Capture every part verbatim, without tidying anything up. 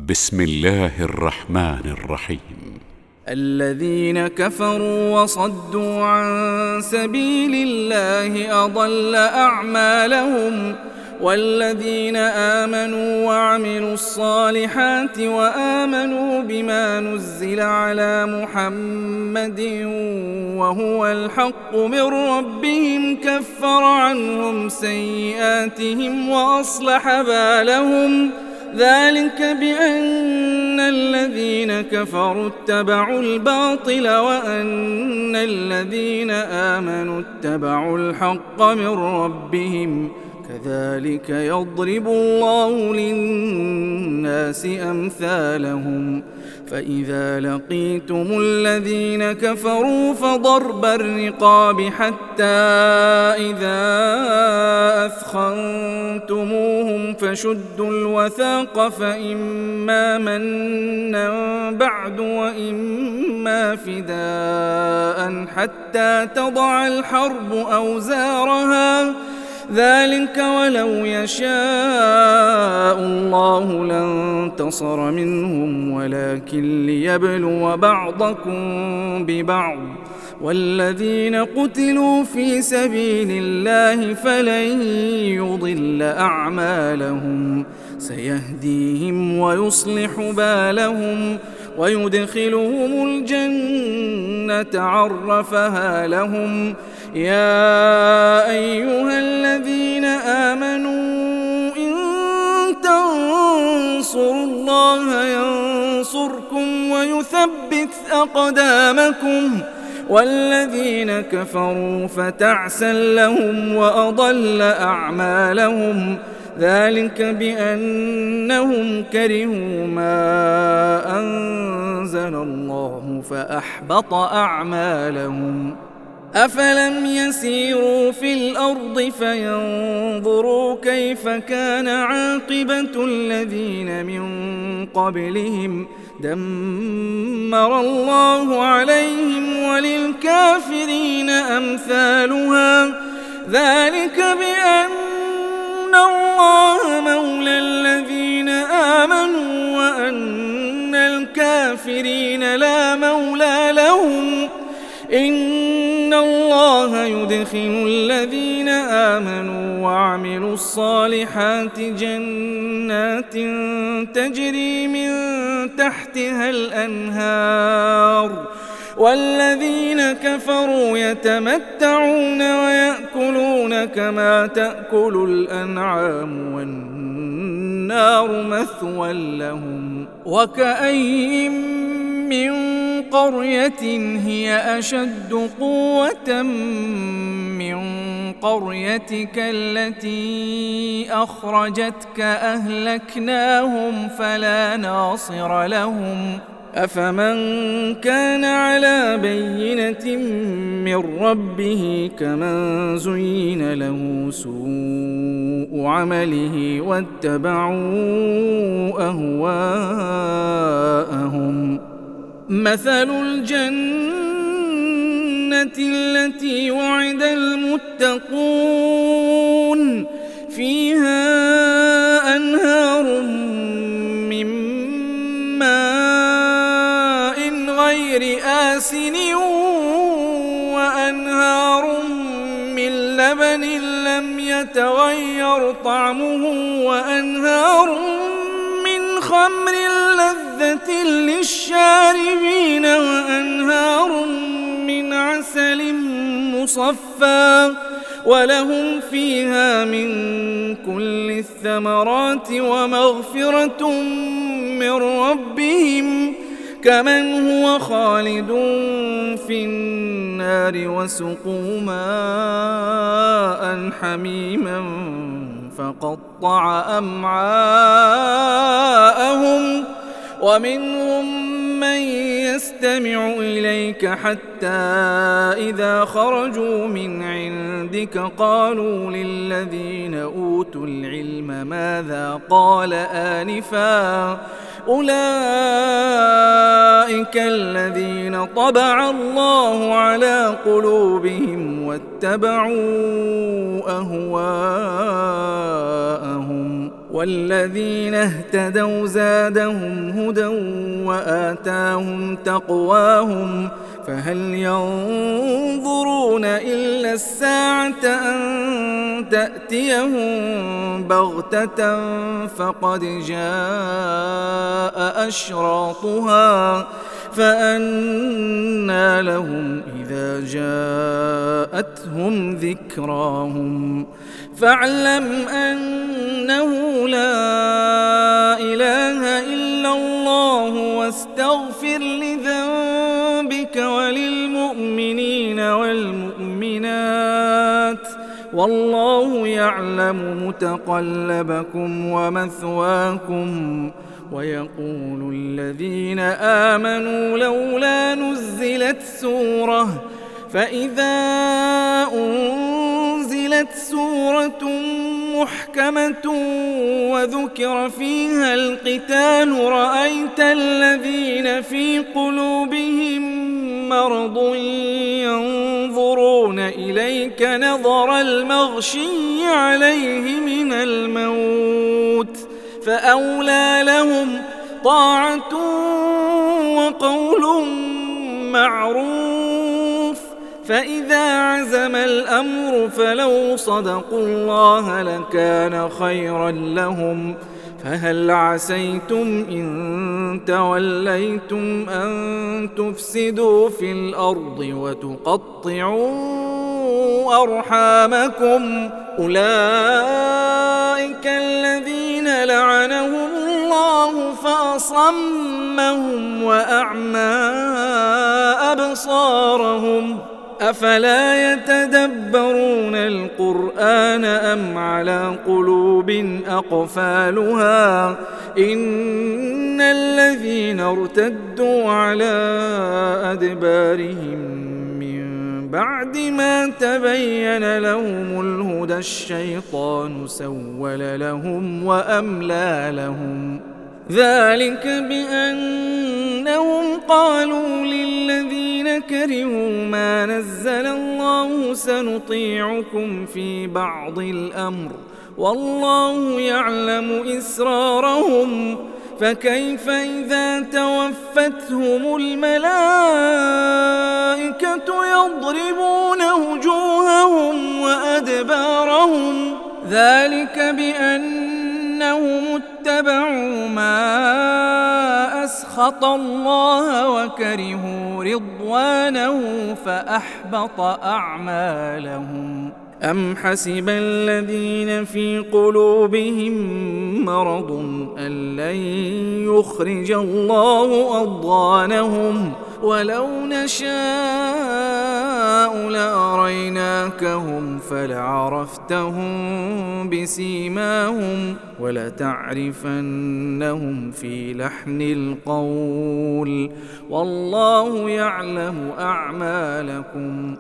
بسم الله الرحمن الرحيم. الذين كفروا وصدوا عن سبيل الله أضل أعمالهم، والذين آمنوا وعملوا الصالحات وآمنوا بما نزل على محمد وهو الحق من ربهم كفر عنهم سيئاتهم وأصلح بالهم، ذلك بأن الذين كفروا اتبعوا الباطل وأن الذين آمنوا اتبعوا الحق من ربهم، كذلك يضرب الله للناس أمثالهم. فإذا لقيتم الذين كفروا فضرب الرقاب حتى إذا أثخنتموهم فشدوا الوثاق فإما منا بعد وإما فداء حتى تضع الحرب أوزارها، ذلك ولو يشاء الله لانتصر منهم ولكن ليبلو بعضكم ببعض، والذين قتلوا في سبيل الله فلن يضل أعمالهم، سيهديهم ويصلح بالهم ويدخلهم الجنة عرفها لهم. يا أيها الذين آمنوا إن تنصروا الله ينصركم ويثبت أقدامكم، والذين كفروا فتعسا لهم وأضل أعمالهم، ذلك بأنهم كرهوا ما أنزل الله فأحبط أعمالهم. أفلم يسيروا في الأرض فينظروا كيف كان عاقبة الذين من قبلهم، دمر الله عليهم وللكافرين أمثالها، ذلك بأن الله مولى الذين آمنوا وأن الكافرين لا مولى لهم. إن الله يدخل الذين آمنوا وعملوا الصالحات جنات تجري من تحتها الأنهار، والذين كفروا يتمتعون ويأكلون كما تأكل الأنعام والنار مثوى لهم. وكأين من قرية هي أشد قوة من قريتك التي أخرجتك أهلكناهم فلا ناصر لهم. أفمن كان على بينة من ربه كمن زين له سوء عمله واتبعوا أهواءهم. مثل الجنة التي وعد المتقون فيها أنهار من ماء غير آسن وأنهار من لبن لم يتغير طعمه وأنهار من خمر لذة للشاربين وأنهار من عسل مصفى، ولهم فيها من كل الثمرات ومغفرة من ربهم، كمن هو خالد في النار وسقوا ماء حميما فقطع أمعاءهم، ومنهم من يستمع إليك حتى إذا خرجوا من عندك قالوا للذين أوتوا العلم ماذا قال آنفا، أولئك الذين طبع الله على قلوبهم واتبعوا أهواءهم. والذين اهتدوا زادهم هدى وآتاهم تقواهم فهل ينظرون إلا الساعة أن تأتيهم بغتة فقد جاء أشراطها فأنى لهم إذا جاءتهم ذكراهم فاعلم أنه لا إله إلا الله واستغفر لذنبك وللمؤمنين والمؤمنات والله يعلم متقلبكم ومثواكم. ويقول الذين آمنوا لولا نزلت سورة فإذا أنزلت سورة محكمة وذكر فيها القتال رأيت الذين في قلوبهم مرض ينظرون إليك نظر المغشي عليه من الموت فأولى لهم طاعة وقول معروف فإذا عزم الأمر فلو صدقوا الله لكان خيرا لهم فهل عسيتم إن توليتم أن تفسدوا في الأرض وتقطعوا أرحامكم أولئك الذين لعنهم الله فأصمهم وأعمى أبصارهم أفلا يتدبرون القرآن أم على قلوب أقفالها إن الذين ارتدوا على أدبارهم من بعد ما تبين لهم الهدى الشيطان سول لهم وأملى لهم ذلك بأنهم قالوا للذين كرهوا ما نزل الله سنطيعكم في بعض الأمر والله يعلم إسرارهم فكيف إذا توفتهم الملائكة يضربون وجوههم وأدبارهم ذلك بأنهم اتبعوا ما أسخط الله وكرهوا رضوانه فأحبط أعمالهم أم حسب الذين في قلوبهم مرض أن لن يخرج الله أضغانهم ولو نشاء لأريناكهم فلعرفتهم بسيماهم ولتعرفنهم في لحن القول والله يعلم أعمالكم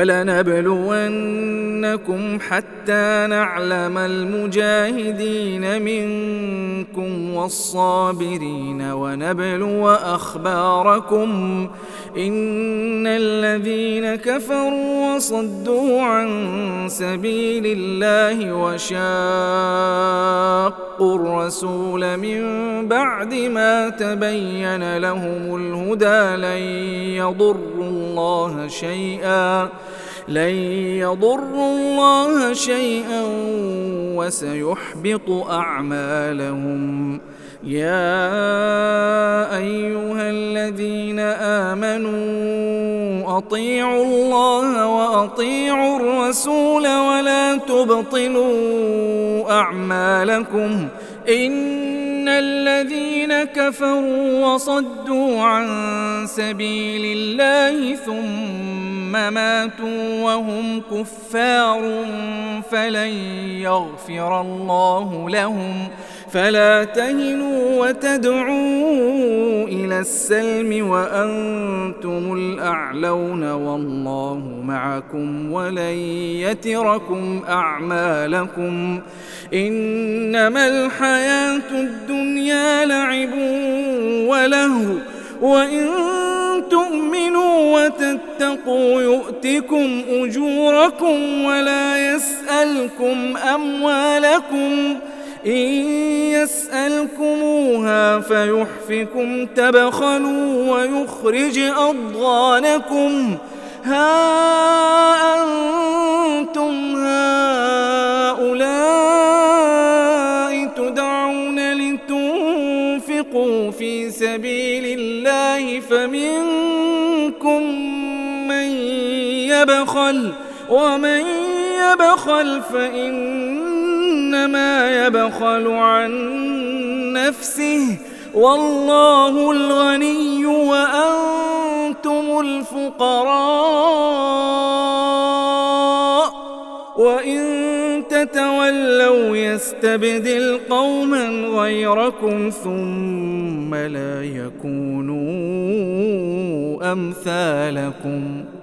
ولنبلونكم حتى نعلم المجاهدين منكم والصابرين ونبلو أخباركم إن الذين كفروا وصدوا عن سبيل الله وشاقوا الرسول من بعد ما تبين لهم الهدى لن يضروا الله شيئا لن يضروا الله شيئا وسيحبط أعمالهم يا أيها الذين آمنوا أطيعوا الله وأطيعوا الرسول ولا تبطلوا أعمالكم إن الذين كفروا وصدوا عن سبيل الله ثم ماتوا وهم كفار فلن يغفر الله لهم فلا تهنوا وتدعوا إلى السلم وأنتم الأعلون والله معكم ولن يتركم أعمالكم إنما الحياة الدنيا لعب ولهو وإن تؤمنوا وتتقوا يؤتكم أجوركم ولا يسألكم أموالكم إن يسألكموها فيحفكم تبخلوا ويخرج أضغانكم ها أنتم هؤلاء تدعون لتنفقوا في سبيل الله فمنكم من يبخل ومن يبخل فإنما يبخل عن نفسه والله الغني وأنتم الفقراء وإن تتولوا يستبدل قوما غيركم ثم لا يكونوا أمثالكم